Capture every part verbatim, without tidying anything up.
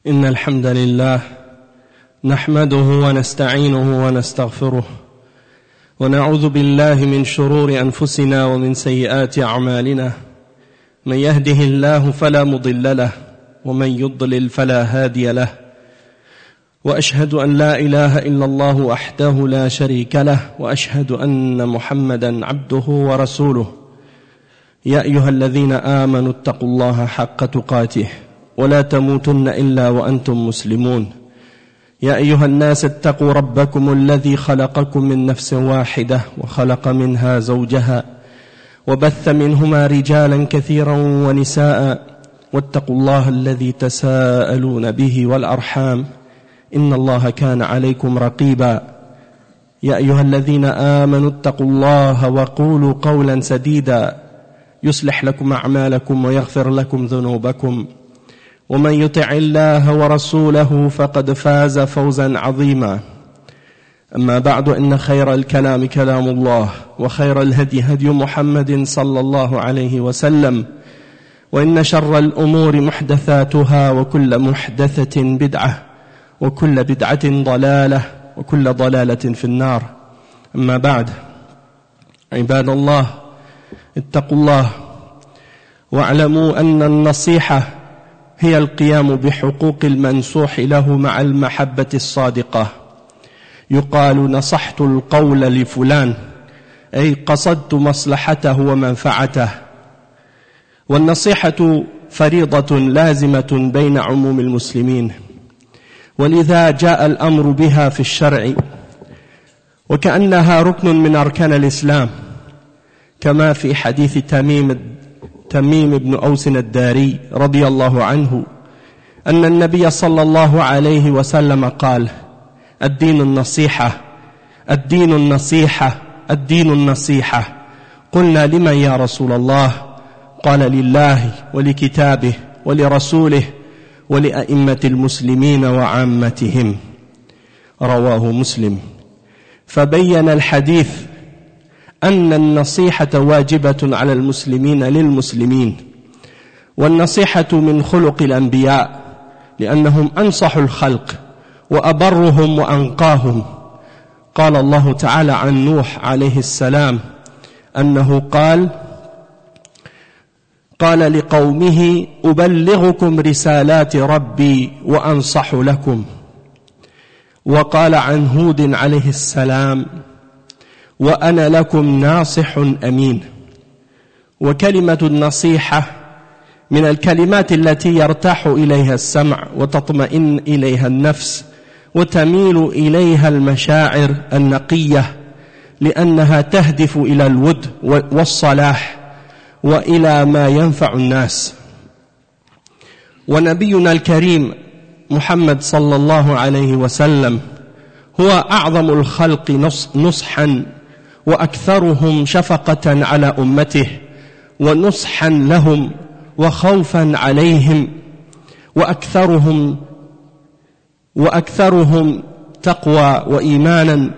إن الحمد لله نحمده ونستعينه ونستغفره ونعوذ بالله من شرور أنفسنا ومن سيئات أعمالنا. من يهده الله فلا مضل له ومن يضلل فلا هادي له، وأشهد أن لا إله إلا الله وحده لا شريك له، وأشهد أن محمدا عبده ورسوله. يا أيها الذين آمنوا اتقوا الله حق تقاته ولا تموتن إلا وأنتم مسلمون. يا أيها الناس اتقوا ربكم الذي خلقكم من نفس واحدة وخلق منها زوجها وبث منهما رجالا كثيرا ونساء، واتقوا الله الذي تساءلون به والأرحام إن الله كان عليكم رقيبا. يا أيها الذين آمنوا اتقوا الله وقولوا قولا سديدا يصلح لكم أعمالكم ويغفر لكم ذنوبكم، ومن يطع الله ورسوله فقد فاز فوزا عظيما. أما بعد، إن خير الكلام كلام الله، وخير الهدي هدي محمد صلى الله عليه وسلم، وإن شر الأمور محدثاتها، وكل محدثة بدعة، وكل بدعة ضلالة، وكل ضلالة في النار. أما بعد، عباد الله، اتقوا الله واعلموا أن النصيحة هي القيام بحقوق المنصوح له مع المحبة الصادقة. يقال نصحت القول لفلان، أي قصدت مصلحته ومنفعته. والنصيحة فريضة لازمة بين عموم المسلمين، ولذا جاء الأمر بها في الشرع، وكأنها ركن من أركان الإسلام، كما في حديث تميم تميم بن أوس الداري رضي الله عنه أن النبي صلى الله عليه وسلم قال: الدين النصيحة، الدين النصيحة، الدين النصيحة. قلنا: لمن يا رسول الله؟ قال: لله ولكتابه ولرسوله ولأئمة المسلمين وعامتهم. رواه مسلم. فبين الحديث أن النصيحة واجبة على المسلمين للمسلمين، والنصيحة من خلق الأنبياء، لأنهم أنصح الخلق وأبرهم وأنقاهم. قال الله تعالى عن نوح عليه السلام أنه قال قال لقومه: أبلغكم رسالات ربي وأنصح لكم. وقال عن هود عليه السلام: وأنا لكم ناصح أمين. وكلمة النصيحة من الكلمات التي يرتاح إليها السمع وتطمئن إليها النفس وتميل إليها المشاعر النقية، لأنها تهدف إلى الود والصلاح وإلى ما ينفع الناس. ونبينا الكريم محمد صلى الله عليه وسلم هو أعظم الخلق نصحا وأكثرهم شفقة على أمته ونصحا لهم وخوفا عليهم، وأكثرهم وأكثرهم تقوى وإيمانا.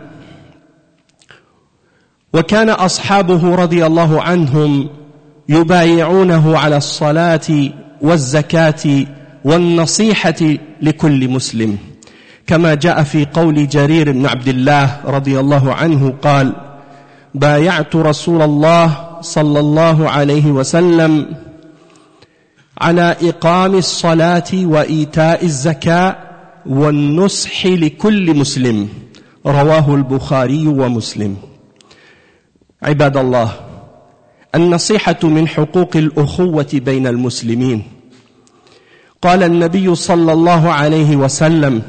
وكان أصحابه رضي الله عنهم يبايعونه على الصلاة والزكاة والنصيحة لكل مسلم، كما جاء في قول جرير بن عبد الله رضي الله عنه قال: بايعت رسول الله صلى الله عليه وسلم على إقام الصلاة وإيتاء الزكاة والنصح لكل مسلم. رواه البخاري ومسلم. عباد الله، النصيحة من حقوق الأخوة بين المسلمين. قال النبي صلى الله عليه وسلم: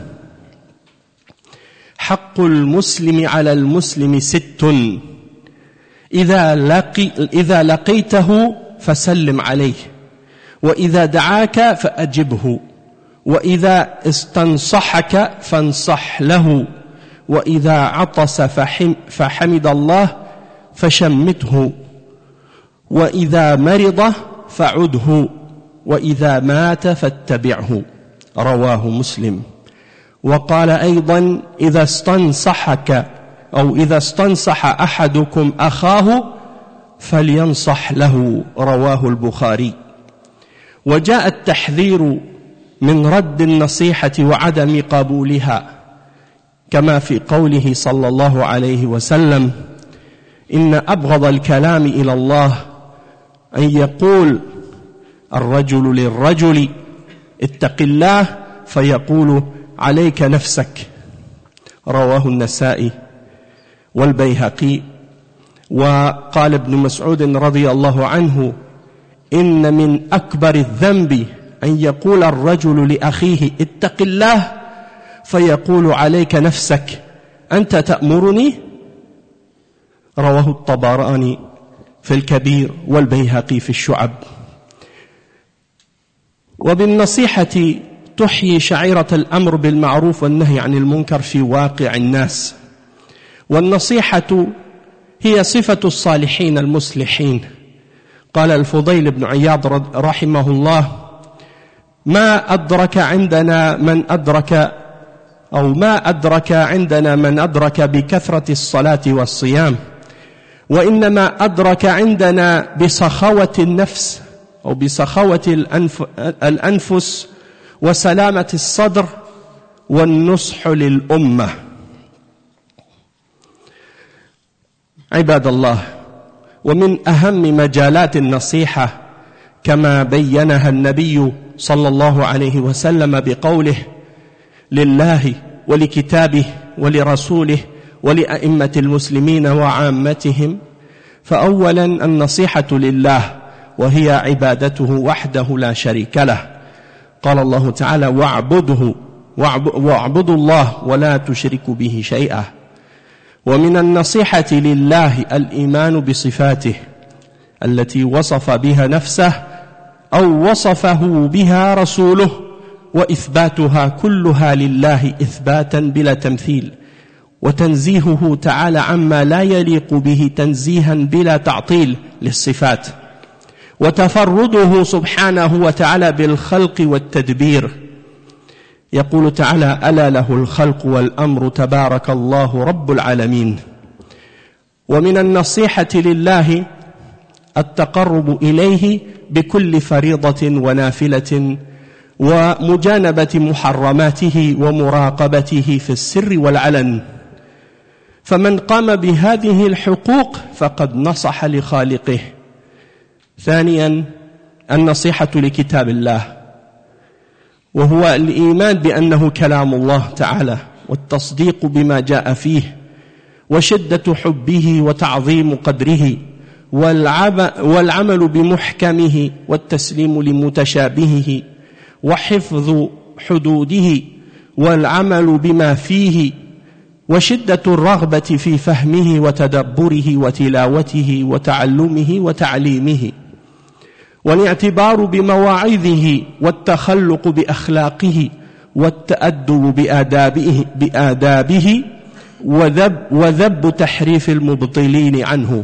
حق المسلم على المسلم ست: إذا, لقي إذا لقيته فسلم عليه، وإذا دعاك فأجبه، وإذا استنصحك فانصح له، وإذا عطس فحم فحمد الله فشمته، وإذا مرض فعده، وإذا مات فاتبعه. رواه مسلم. وقال أيضا: إذا استنصحك أو إذا استنصح أحدكم أخاه فلينصح له. رواه البخاري. وجاء التحذير من رد النصيحة وعدم قبولها، كما في قوله صلى الله عليه وسلم: إن أبغض الكلام إلى الله أن يقول الرجل للرجل اتق الله فيقول عليك نفسك. رواه النسائي والبيهقي. وقال ابن مسعود رضي الله عنه: إن من أكبر الذنب أن يقول الرجل لأخيه اتق الله فيقول عليك نفسك أنت تأمرني. رواه الطبراني في الكبير والبيهقي في الشعب. وبالنصيحة تحيي شعيرة الأمر بالمعروف والنهي عن المنكر في واقع الناس. والنصيحة هي صفة الصالحين المصلحين. قال الفضيل بن عياض رحمه الله: ما أدرك عندنا من أدرك أو ما أدرك عندنا من أدرك بكثرة الصلاة والصيام، وإنما أدرك عندنا بسخاوة النفس أو بسخاوة الأنف الأنفس وسلامة الصدر والنصح للأمة. عباد الله، ومن أهم مجالات النصيحة كما بينها النبي صلى الله عليه وسلم بقوله: لله ولكتابه ولرسوله ولأئمة المسلمين وعامتهم. فأولا النصيحة لله، وهي عبادته وحده لا شريك له. قال الله تعالى: واعبده واعبدوا الله ولا تشركوا به شيئا. ومن النصيحة لله الإيمان بصفاته التي وصف بها نفسه أو وصفه بها رسوله، وإثباتها كلها لله إثباتا بلا تمثيل، وتنزيهه تعالى عما لا يليق به تنزيها بلا تعطيل للصفات، وتفرده سبحانه وتعالى بالخلق والتدبير. يقول تعالى: ألا له الخلق والأمر تبارك الله رب العالمين. ومن النصيحة لله التقرب إليه بكل فريضة ونافلة، ومجانبة محرماته ومراقبته في السر والعلن. فمن قام بهذه الحقوق فقد نصح لخالقه. ثانيا النصيحة لكتاب الله، وهو الإيمان بأنه كلام الله تعالى، والتصديق بما جاء فيه، وشدة حبه وتعظيم قدره، والعمل بمحكمه والتسليم لمتشابهه، وحفظ حدوده والعمل بما فيه، وشدة الرغبة في فهمه وتدبره وتلاوته وتعلمه وتعليمه، والاعتبار بمواعظه والتخلق بأخلاقه والتأدب بآدابه, بآدابه وذب, وذب تحريف المبطلين عنه.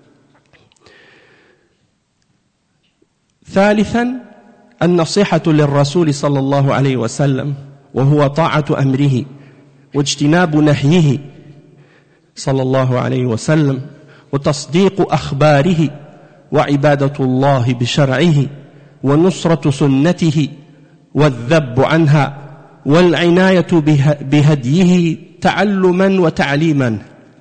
ثالثا النصيحة للرسول صلى الله عليه وسلم، وهو طاعة أمره واجتناب نهيه صلى الله عليه وسلم، وتصديق أخباره، وعبادة الله بشرعه، ونصرة سنته، والذب عنها، والعناية بهديه تعلما وتعليما،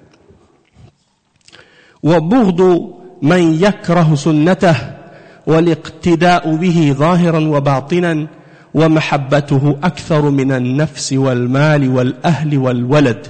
وبغض من يكره سنته، والاقتداء به ظاهرا وباطنا، ومحبته أكثر من النفس والمال والأهل والولد.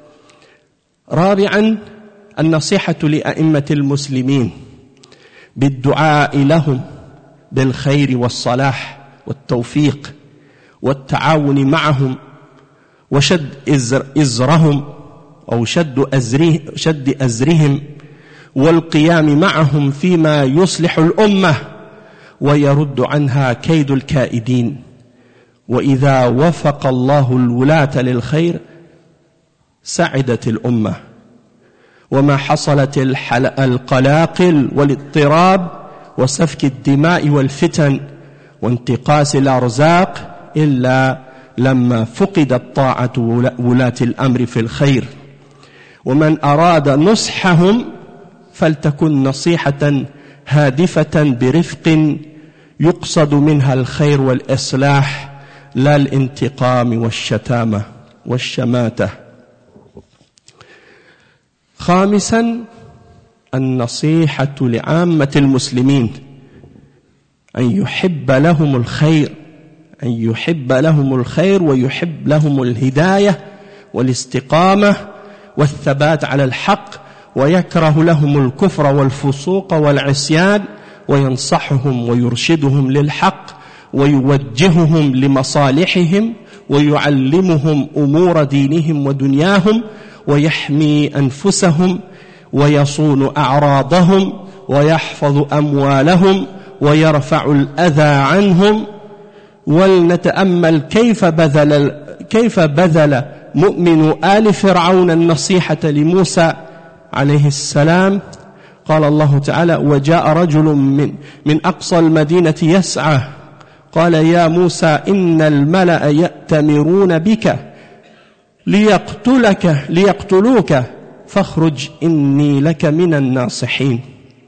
رابعا النصيحة لأئمة المسلمين بالدعاء لهم بالخير والصلاح والتوفيق والتعاون معهم، وشد إزر إزرهم أو شد, أزره شد أزرهم، والقيام معهم فيما يصلح الأمة ويرد عنها كيد الكائدين. وإذا وفق الله الولاة للخير سعدت الأمة. وما حصلت القلاقل والاضطراب وسفك الدماء والفتن وانتقاص الأرزاق إلا لما فقدت طاعة ولاة الأمر في الخير. ومن أراد نصحهم فلتكن نصيحة هادفة برفق يقصد منها الخير والإصلاح، لا الانتقام والشتامة والشماتة. خامسا النصيحة لعامة المسلمين، أن يحب لهم الخير، أن يحب لهم الخير ويحب لهم الهداية والاستقامة والثبات على الحق، ويكره لهم الكفر والفسوق والعصيان، وينصحهم ويرشدهم للحق ويوجههم لمصالحهم ويعلمهم أمور دينهم ودنياهم، ويحمي أنفسهم ويصون أعراضهم ويحفظ أموالهم ويرفع الأذى عنهم. ولنتأمل كيف بذل كيف بذل مؤمن آل فرعون النصيحة لموسى عليه السلام. قال الله تعالى: وجاء رجل من, من أقصى المدينة يسعى قال يا موسى إن الملأ يأتمرون بك ليقتلك ليقتلوك فاخرج إني لك من الناصحين.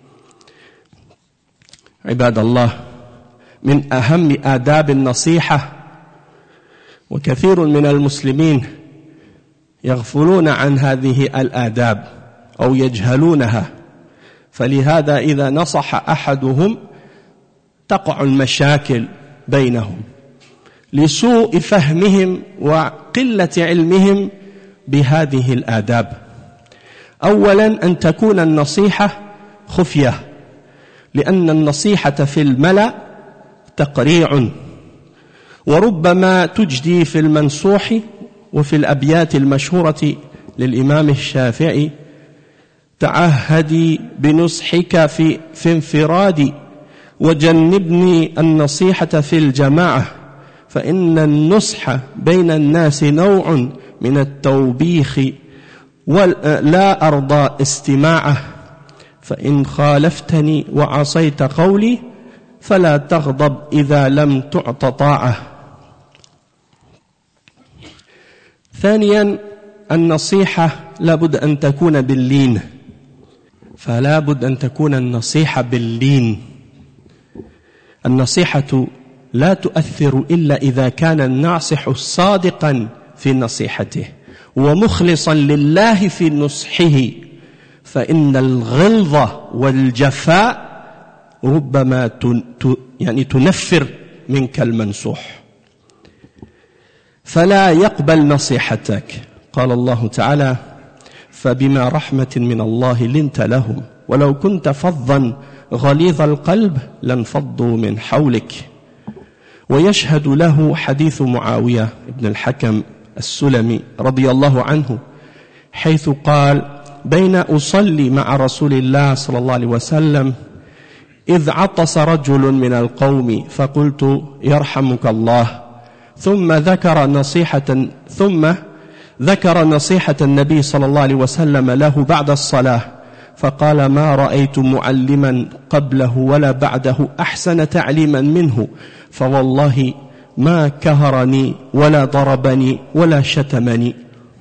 عباد الله، من أهم آداب النصيحة، وكثير من المسلمين يغفلون عن هذه الآداب أو يجهلونها، فلهذا إذا نصح أحدهم تقع المشاكل بينهم لسوء فهمهم وقلة علمهم بهذه الآداب. أولا أن تكون النصيحة خفية، لأن النصيحة في الملأ تقريع، وربما تجدي في المنصوح. وفي الأبيات المشهورة للإمام الشافعي: تعهدي بنصحك في, في انفرادي وجنبني النصيحة في الجماعة، فإن النصح بين الناس نوع من التوبيخ ولا أرضى استماعه، فإن خالفتني وعصيت قولي فلا تغضب إذا لم تعط طاعة. ثانيا النصيحة لابد أن تكون باللين، فلا بد أن تكون النصيحة باللين. النصيحة لا تؤثر إلا إذا كان الناصح صادقا في نصيحته ومخلصا لله في نصحه، فإن الغلظة والجفاء ربما يعني تنفر منك المنصوح، فلا يقبل نصيحتك. قال الله تعالى: فبما رحمة من الله لنت لهم ولو كنت فظا غليظ القلب لانفضوا من حولك. ويشهد له حديث معاوية بن الحكم السلمي رضي الله عنه، حيث قال: بين أصلي مع رسول الله صلى الله عليه وسلم إذ عطس رجل من القوم فقلت يرحمك الله، ثم ذكر نصيحة ثم ذكر نصيحة النبي صلى الله عليه وسلم له بعد الصلاة، فقال: ما رأيت معلما قبله ولا بعده أحسن تعليما منه، فوالله ما كهرني ولا ضربني ولا شتمني.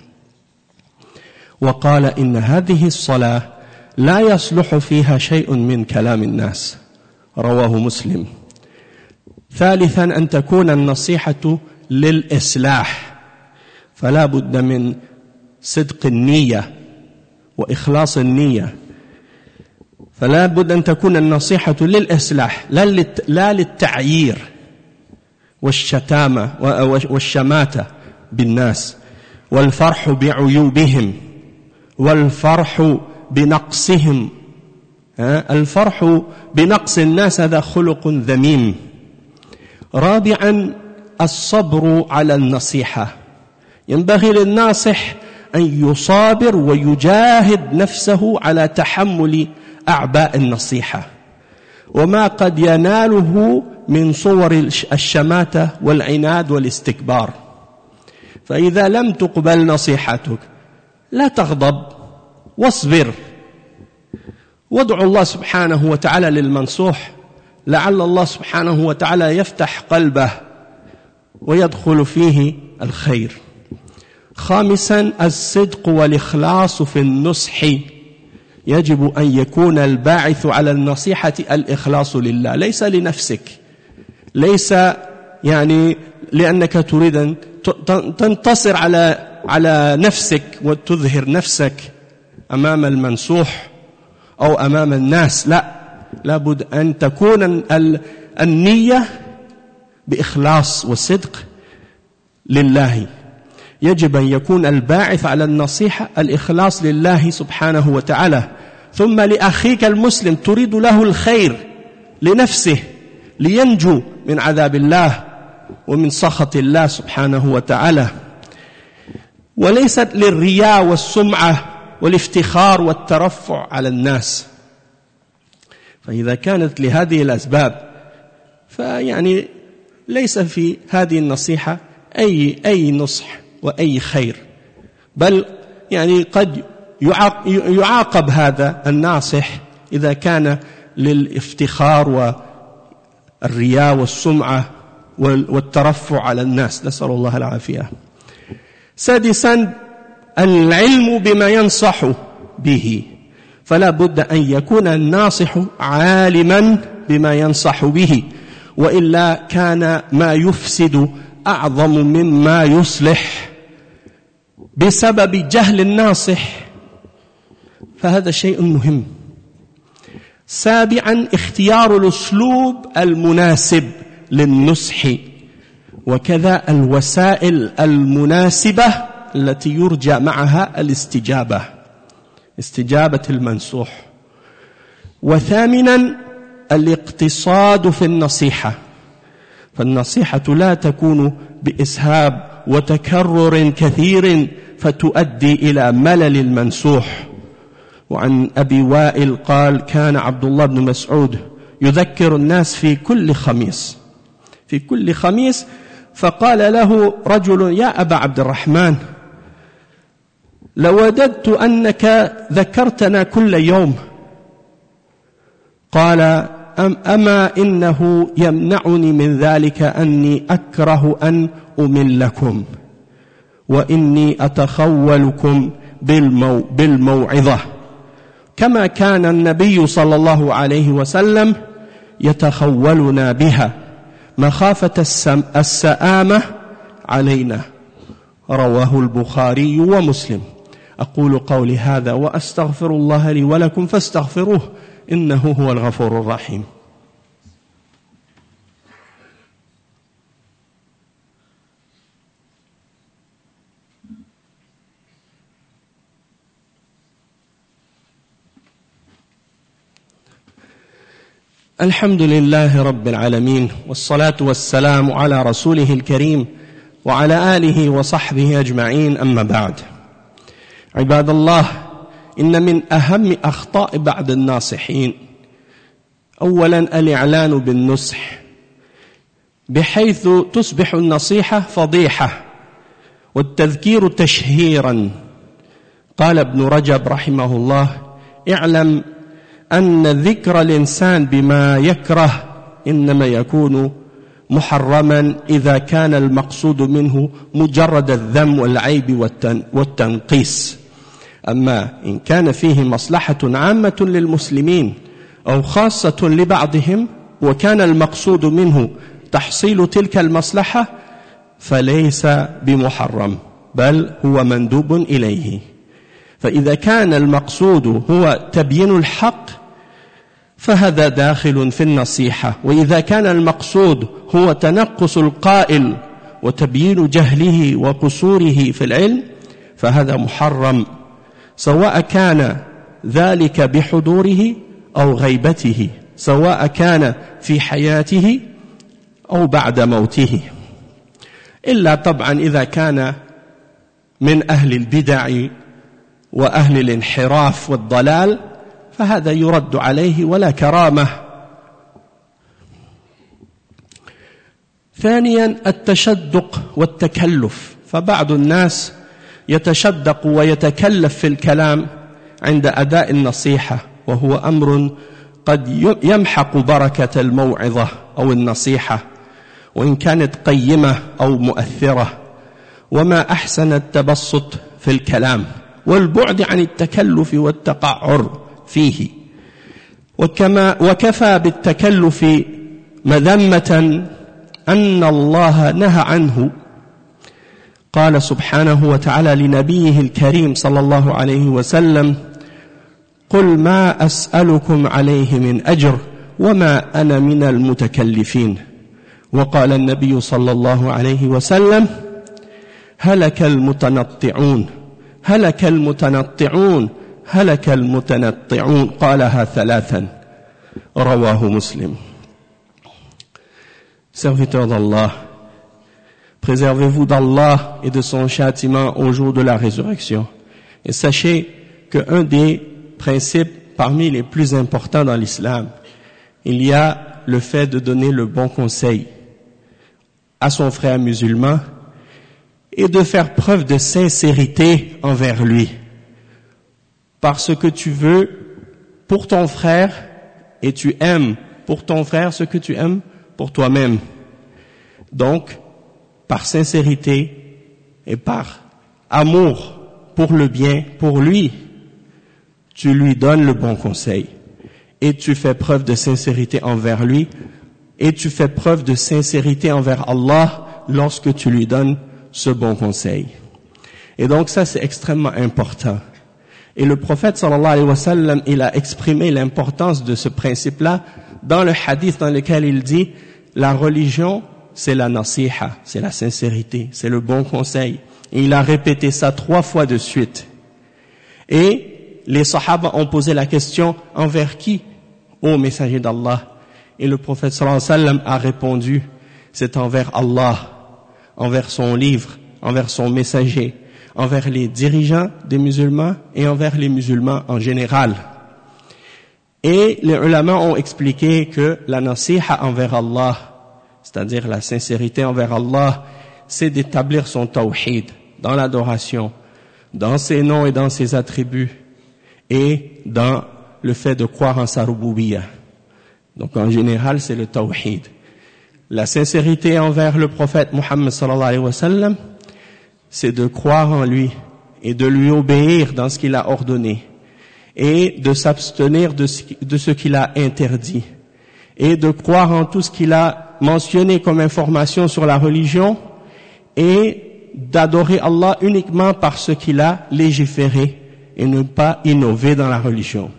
وقال: إن هذه الصلاة لا يصلح فيها شيء من كلام الناس. رواه مسلم. ثالثا أن تكون النصيحة للإصلاح، فلا بد من صدق النية وإخلاص النية، فلا بد أن تكون النصيحة للإصلاح لا للتعيير والشتامة والشماتة بالناس والفرح بعيوبهم والفرح بنقصهم. الفرح بنقص الناس هذا خلق ذميم. رابعا الصبر على النصيحة، ينبغي للناصح أن يصابر ويجاهد نفسه على تحمل أعباء النصيحة وما قد يناله من صور الشماتة والعناد والاستكبار. فإذا لم تقبل نصيحتك لا تغضب واصبر، وادعو الله سبحانه وتعالى للمنصوح، لعل الله سبحانه وتعالى يفتح قلبه ويدخل فيه الخير. خامسا الصدق والإخلاص في النصح، يجب أن يكون الباعث على النصيحة الإخلاص لله، ليس لنفسك، ليس يعني لأنك تريد أن تنتصر على على نفسك وتظهر نفسك أمام المنصوح أو أمام الناس. لا، لابد أن تكون النية بإخلاص وصدق لله. يجب أن يكون الباعث على النصيحة الإخلاص لله سبحانه وتعالى، ثم لأخيك المسلم تريد له الخير لنفسه لينجو من عذاب الله ومن سخط الله سبحانه وتعالى، وليست للرياء والسمعة والافتخار والترفع على الناس. فإذا كانت لهذه الأسباب فيعني ليس في هذه النصيحة أي أي نصح وأي خير، بل يعني قد يعاقب هذا الناصح إذا كان للافتخار والرياء والسمعة والترفع على الناس، نسأل الله العافية. سادسا، العلم بما ينصح به، فلا بد أن يكون الناصح عالما بما ينصح به، وإلا كان ما يفسد أعظم مما يصلح بسبب جهل الناصح، فهذا شيء مهم. سابعا، اختيار الأسلوب المناسب للنصح، وكذا الوسائل المناسبة التي يرجى معها الاستجابة، استجابة المنصوح. وثامنا، الاقتصاد في النصيحة، فالنصيحة لا تكون بإسهاب وتكرر كثير فتؤدي إلى ملل المنصوح. وعن أبي وائل قال: كان عبد الله بن مسعود يذكر الناس في كل خميس في كل خميس فقال له رجل: يا أبا عبد الرحمن، لوددت أنك ذكرتنا كل يوم. قال: أم أما إنه يمنعني من ذلك أني أكره أن أملكم، وإني أتخولكم بالمو بالموعظة، كما كان النبي صلى الله عليه وسلم يتخولنا بها مخافة السآمة علينا. رواه البخاري ومسلم. أقول قولي هذا وأستغفر الله لي ولكم فاستغفروه إنه هو الغفور الرحيم. الحمد لله رب العالمين، والصلاة والسلام على رسوله الكريم وعلى آله وصحبه أجمعين، أما بعد. عباد الله، إن من أهم أخطاء بعض الناصحين أولا الإعلان بالنصح، بحيث تصبح النصيحة فضيحة والتذكير تشهيرا. قال ابن رجب رحمه الله: اعلم أن ذكر الإنسان بما يكره إنما يكون محرما إذا كان المقصود منه مجرد الذم والعيب والتنقيس. أما إن كان فيه مصلحة عامة للمسلمين أو خاصة لبعضهم وكان المقصود منه تحصيل تلك المصلحة فليس بمحرم، بل هو مندوب إليه. فإذا كان المقصود هو تبيين الحق فهذا داخل في النصيحة، وإذا كان المقصود هو تنقص القائل وتبيين جهله وقصوره في العلم فهذا محرم، سواء كان ذلك بحضوره أو غيبته، سواء كان في حياته أو بعد موته، إلا طبعا إذا كان من أهل البدع وأهل الانحراف والضلال فهذا يرد عليه ولا كرامة. ثانيا التشدق والتكلف، فبعض الناس يتشدق ويتكلف في الكلام عند أداء النصيحة، وهو أمر قد يمحق بركة الموعظة أو النصيحة وإن كانت قيمة أو مؤثرة. وما أحسن التبسط في الكلام والبعد عن التكلف والتقعر فيه، وكما وكفى بالتكلف مذمة أن الله نهى عنه. قال سبحانه وتعالى لنبيه الكريم صلى الله عليه وسلم: قل ما أسألكم عليه من أجر وما أنا من المتكلفين. وقال النبي صلى الله عليه وسلم: هلك المتنطعون هلك المتنطعون هلك المتنطعون قالها ثلاثا. رواه مسلم. Serviteurs d'Allah, préservez-vous d'Allah et de son châtiment au jour de la résurrection. Et sachez qu'un des principes parmi les plus importants dans l'islam, il y a le fait de donner le bon conseil à son frère musulman et de faire preuve de sincérité envers lui. Parce que tu veux pour ton frère et tu aimes pour ton frère ce que tu aimes pour toi-même. Donc, par sincérité et par amour pour le bien, pour lui, tu lui donnes le bon conseil. Et tu fais preuve de sincérité envers lui. Et tu fais preuve de sincérité envers Allah lorsque tu lui donnes ce bon conseil. Et donc ça, c'est extrêmement important. Et le prophète sallallahu alayhi wa sallam, il a exprimé l'importance de ce principe-là dans le hadith dans lequel il dit: la religion, c'est la nasiha, c'est la sincérité, c'est le bon conseil. Et il a répété ça trois fois de suite. Et les sahaba ont posé la question: envers qui, ô messager d'Allah? Et le prophète sallallahu alayhi wa sallam a répondu: c'est envers Allah, envers son livre, envers son messager, envers les dirigeants des musulmans et envers les musulmans en général. Et les ulama ont expliqué que la nasiha envers Allah, c'est-à-dire la sincérité envers Allah, c'est d'établir son tawhid dans l'adoration, dans ses noms et dans ses attributs, et dans le fait de croire en sa rububiyyah. Donc en général, c'est le tawhid. La sincérité envers le prophète Muhammad sallallahu alayhi wa sallam, c'est de croire en lui et de lui obéir dans ce qu'il a ordonné et de s'abstenir de ce, de ce qu'il a interdit et de croire en tout ce qu'il a mentionné comme information sur la religion et d'adorer Allah uniquement par ce qu'il a légiféré et ne pas innover dans la religion.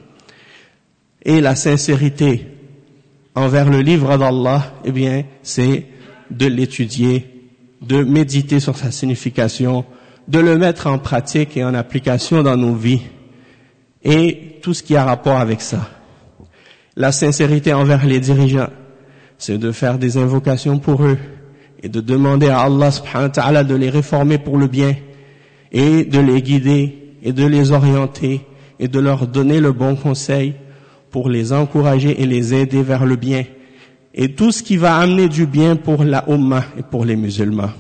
Et la sincérité envers le livre d'Allah, eh bien, c'est de l'étudier, de méditer sur sa signification, de le mettre en pratique et en application dans nos vies, et tout ce qui a rapport avec ça. La sincérité envers les dirigeants, c'est de faire des invocations pour eux, et de demander à Allah subhanahu wa ta'ala de les réformer pour le bien, et de les guider, et de les orienter, et de leur donner le bon conseil, pour les encourager et les aider vers le bien, et tout ce qui va amener du bien pour la Ummah et pour les musulmans.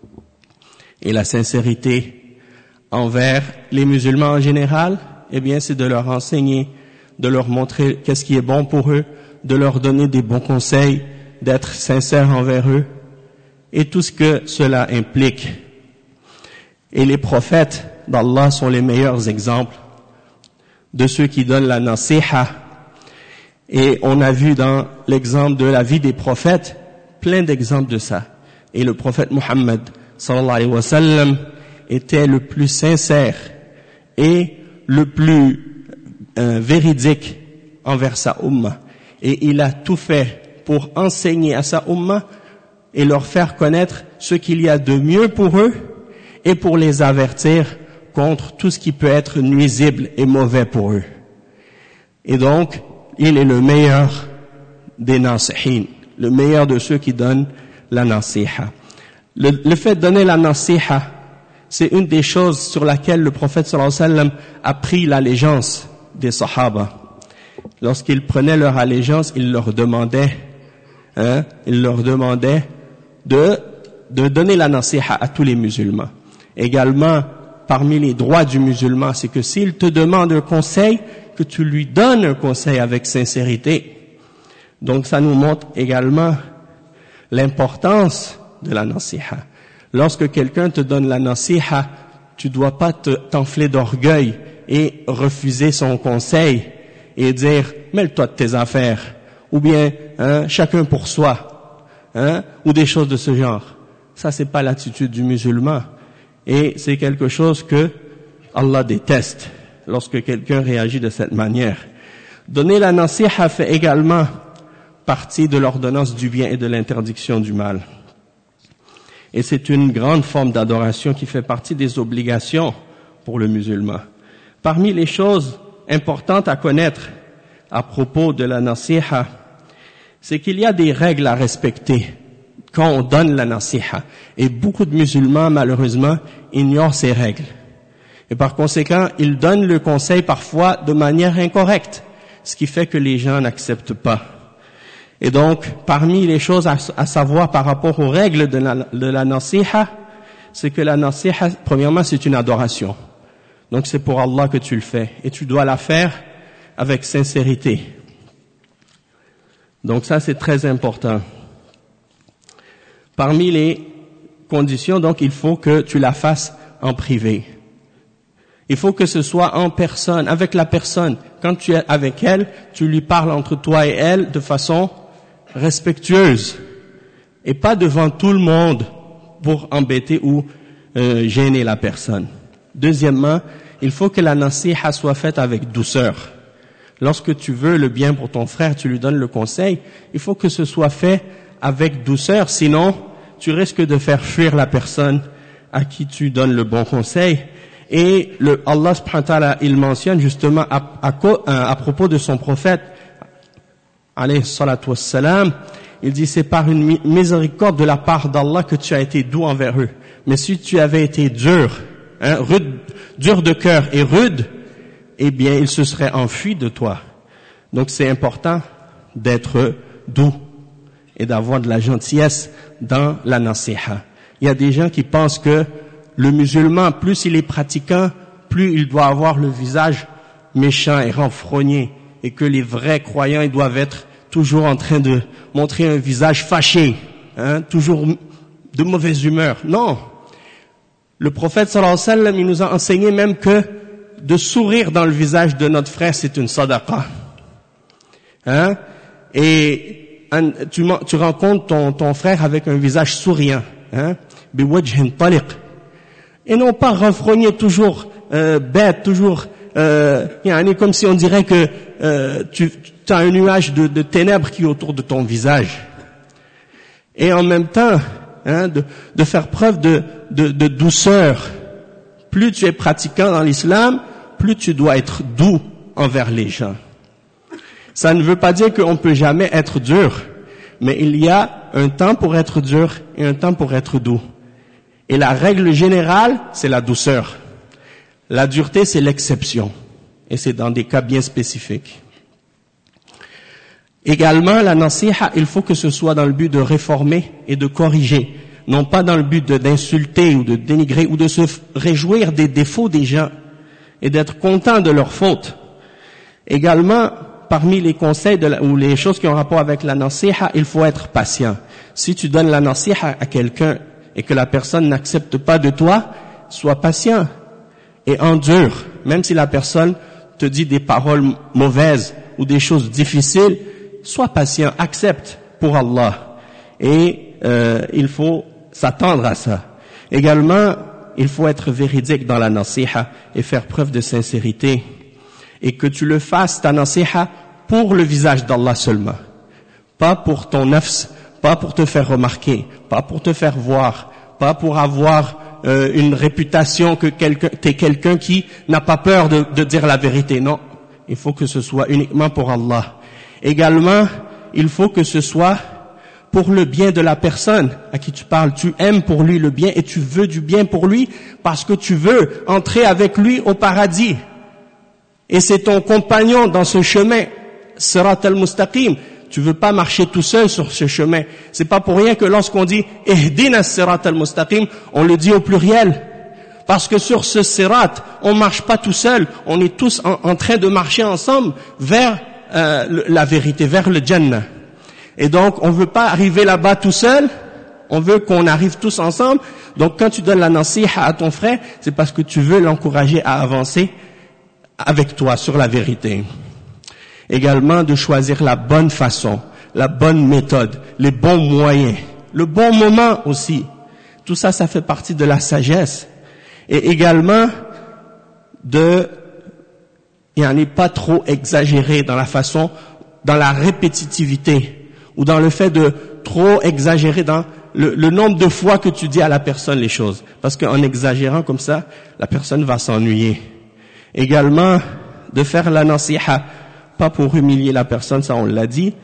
Et la sincérité envers les musulmans en général, eh bien, c'est de leur enseigner, de leur montrer qu'est-ce qui est bon pour eux, de leur donner des bons conseils, d'être sincère envers eux, et tout ce que cela implique. Et les prophètes d'Allah sont les meilleurs exemples de ceux qui donnent la nasiha. Et on a vu dans l'exemple de la vie des prophètes plein d'exemples de ça. Et le prophète Muhammad sallallahu alayhi wa sallam était le plus sincère et le plus euh, véridique envers sa ummah. Et il a tout fait pour enseigner à sa ummah et leur faire connaître ce qu'il y a de mieux pour eux et pour les avertir contre tout ce qui peut être nuisible et mauvais pour eux. Et donc, il est le meilleur des nasihin, le meilleur de ceux qui donnent la nasiha. Le, le fait de donner la nasiha, c'est une des choses sur laquelle le prophète sallallahu alayhi wa sallam a pris l'allégeance des sahaba. Lorsqu'il prenait leur allégeance, il leur demandait, hein, il leur demandait de, de donner la nasiha à tous les musulmans. Également, parmi les droits du musulman, c'est que s'il te demande un conseil, que tu lui donnes un conseil avec sincérité. Donc ça nous montre également l'importance de la nasiha. Lorsque quelqu'un te donne la nasiha, tu dois pas te, t'enfler d'orgueil et refuser son conseil et dire « mêle-toi de tes affaires » ou bien hein, « chacun pour soi ». hein, ou des choses de ce genre. Ça, c'est pas l'attitude du musulman. Et c'est quelque chose que Allah déteste lorsque quelqu'un réagit de cette manière. Donner la nasiha fait également partie de l'ordonnance du bien et de l'interdiction du mal. Et c'est une grande forme d'adoration qui fait partie des obligations pour le musulman. Parmi les choses importantes à connaître à propos de la nasiha, c'est qu'il y a des règles à respecter quand on donne la nasiha. Et beaucoup de musulmans, malheureusement, ignorent ces règles. Et par conséquent, ils donnent le conseil parfois de manière incorrecte, ce qui fait que les gens n'acceptent pas. Et donc, parmi les choses à, à savoir par rapport aux règles de la, de la nasiha, c'est que la nasiha, premièrement, c'est une adoration. Donc c'est pour Allah que tu le fais. Et tu dois la faire avec sincérité. Donc ça, c'est très important. Parmi les conditions, donc, il faut que tu la fasses en privé. Il faut que ce soit en personne, avec la personne. Quand tu es avec elle, tu lui parles entre toi et elle de façon respectueuse. Et pas devant tout le monde pour embêter ou euh, gêner la personne. Deuxièmement, il faut que la nasiha soit faite avec douceur. Lorsque tu veux le bien pour ton frère, tu lui donnes le conseil, il faut que ce soit fait avec douceur, sinon tu risques de faire fuir la personne à qui tu donnes le bon conseil. Et le Allah subhanahu wa ta'ala, il mentionne justement à, à, à propos de son prophète, alayhi salatu wassalam, il dit c'est par une miséricorde de la part d'Allah que tu as été doux envers eux. Mais si tu avais été dur, hein, rude, dur de cœur et rude, eh bien ils se seraient enfuis de toi. Donc c'est important d'être doux et d'avoir de la gentillesse dans la nasiha. Il y a des gens qui pensent que le musulman, plus il est pratiquant, plus il doit avoir le visage méchant et renfrogné, et que les vrais croyants, ils doivent être toujours en train de montrer un visage fâché, hein, toujours de mauvaise humeur. Non. Le prophète sallallahu alayhi wa sallam, il nous a enseigné même que de sourire dans le visage de notre frère, c'est une sadaqa. Hein? Et tu, tu rencontres ton, ton frère avec un visage souriant, hein? Biwajhin taliq. Et non pas renfrogné, toujours euh, bête, toujours euh, comme si on dirait que euh, tu, tu as un nuage de, de ténèbres qui est autour de ton visage. Et en même temps, hein, de, de faire preuve de, de, de douceur. Plus tu es pratiquant dans l'islam, plus tu dois être doux envers les gens. Ça ne veut pas dire qu'on ne peut jamais être dur, mais il y a un temps pour être dur et un temps pour être doux. Et la règle générale, c'est la douceur. La dureté, c'est l'exception. Et c'est dans des cas bien spécifiques. Également, la nasiha, il faut que ce soit dans le but de réformer et de corriger. Non pas dans le but de, d'insulter ou de dénigrer ou de se réjouir des défauts des gens et d'être content de leurs fautes. Également, parmi les conseils de la, ou les choses qui ont rapport avec la nasiha, il faut être patient. Si tu donnes la nasiha à quelqu'un et que la personne n'accepte pas de toi, sois patient et endure. Même si la personne te dit des paroles mauvaises ou des choses difficiles, sois patient, accepte pour Allah. Et euh, il faut s'attendre à ça. Également, il faut être véridique dans la nasiha et faire preuve de sincérité. Et que tu le fasses, ta nasiha, pour le visage d'Allah seulement. Pas pour ton nafs, pas pour te faire remarquer, pas pour te faire voir, pas pour avoir euh, une réputation que quelqu'un, t'es quelqu'un qui n'a pas peur de, de dire la vérité. Non, il faut que ce soit uniquement pour Allah. Également, il faut que ce soit pour le bien de la personne à qui tu parles. Tu aimes pour lui le bien et tu veux du bien pour lui parce que tu veux entrer avec lui au paradis. Et c'est ton compagnon dans ce chemin, Sirat al-Mustaqim. Tu veux pas marcher tout seul sur ce chemin. C'est pas pour rien que lorsqu'on dit Ihdina Sirat al-Mustaqim, on le dit au pluriel. Parce que sur ce Sirat, on marche pas tout seul. On est tous en, en train de marcher ensemble vers euh, la vérité, vers le Jannah. Et donc, on veut pas arriver là-bas tout seul. On veut qu'on arrive tous ensemble. Donc, quand tu donnes la nasiha à ton frère, c'est parce que tu veux l'encourager à avancer avec toi sur la vérité. Également de choisir la bonne façon. la bonne méthode, les bons moyens, le bon moment aussi. Tout ça, ça fait partie de la sagesse. Et également de, il n'y en est pas trop exagéré dans la façon, dans la répétitivité, ou dans le fait de trop exagérer dans le, le nombre de fois que tu dis à la personne les choses. Parce qu'en exagérant comme ça, la personne va s'ennuyer. Également, de faire la nasiha, pas pour humilier la personne, ça on l'a dit.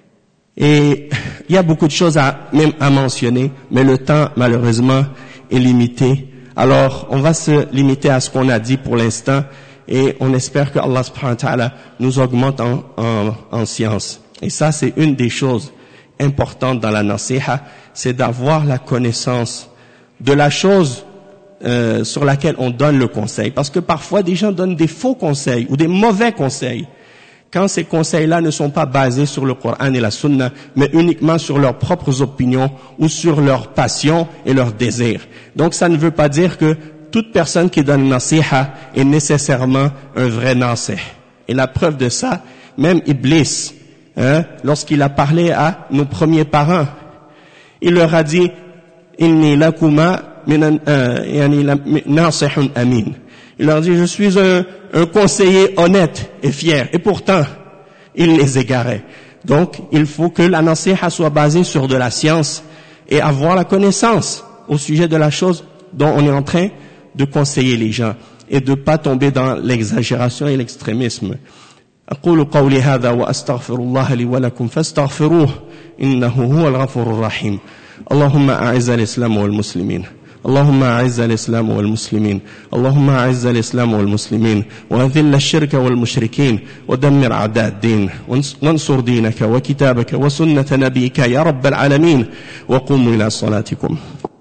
Et il y a beaucoup de choses à, même à mentionner, mais le temps, malheureusement, est limité. Alors, on va se limiter à ce qu'on a dit pour l'instant, et on espère que Allah subhanahu wa ta'ala nous augmente en, en, en science. Et ça, c'est une des choses importantes dans la nasiha, c'est d'avoir la connaissance de la chose euh, sur laquelle on donne le conseil. Parce que parfois, des gens donnent des faux conseils ou des mauvais conseils. Quand ces conseils-là ne sont pas basés sur le Coran et la Sunna, mais uniquement sur leurs propres opinions ou sur leurs passions et leurs désirs. Donc ça ne veut pas dire que toute personne qui donne nasiha est nécessairement un vrai nasih. Et la preuve de ça, même Iblis, hein, lorsqu'il a parlé à nos premiers parents, il leur a dit « Inni lakuma minan nasihun amin ». Il leur dit, je suis un, un conseiller honnête et fier. Et pourtant, il les égarait. Donc, il faut que la nasiha soit basée sur de la science et avoir la connaissance au sujet de la chose dont on est en train de conseiller les gens et de ne pas tomber dans l'exagération et l'extrémisme. أقول قولي هذا وأستغفر الله لي ولكم فاستغفروه إنه هو الغفور الرحيم. اللهم أعز الإسلام والمسلمين. اللهم أعز الإسلام والمسلمين اللهم أعز الإسلام والمسلمين وأذل الشرك والمشركين ودمر أعداء الدين وانصر دينك وكتابك وسنة نبيك يا رب العالمين وقوموا إلى صلاتكم.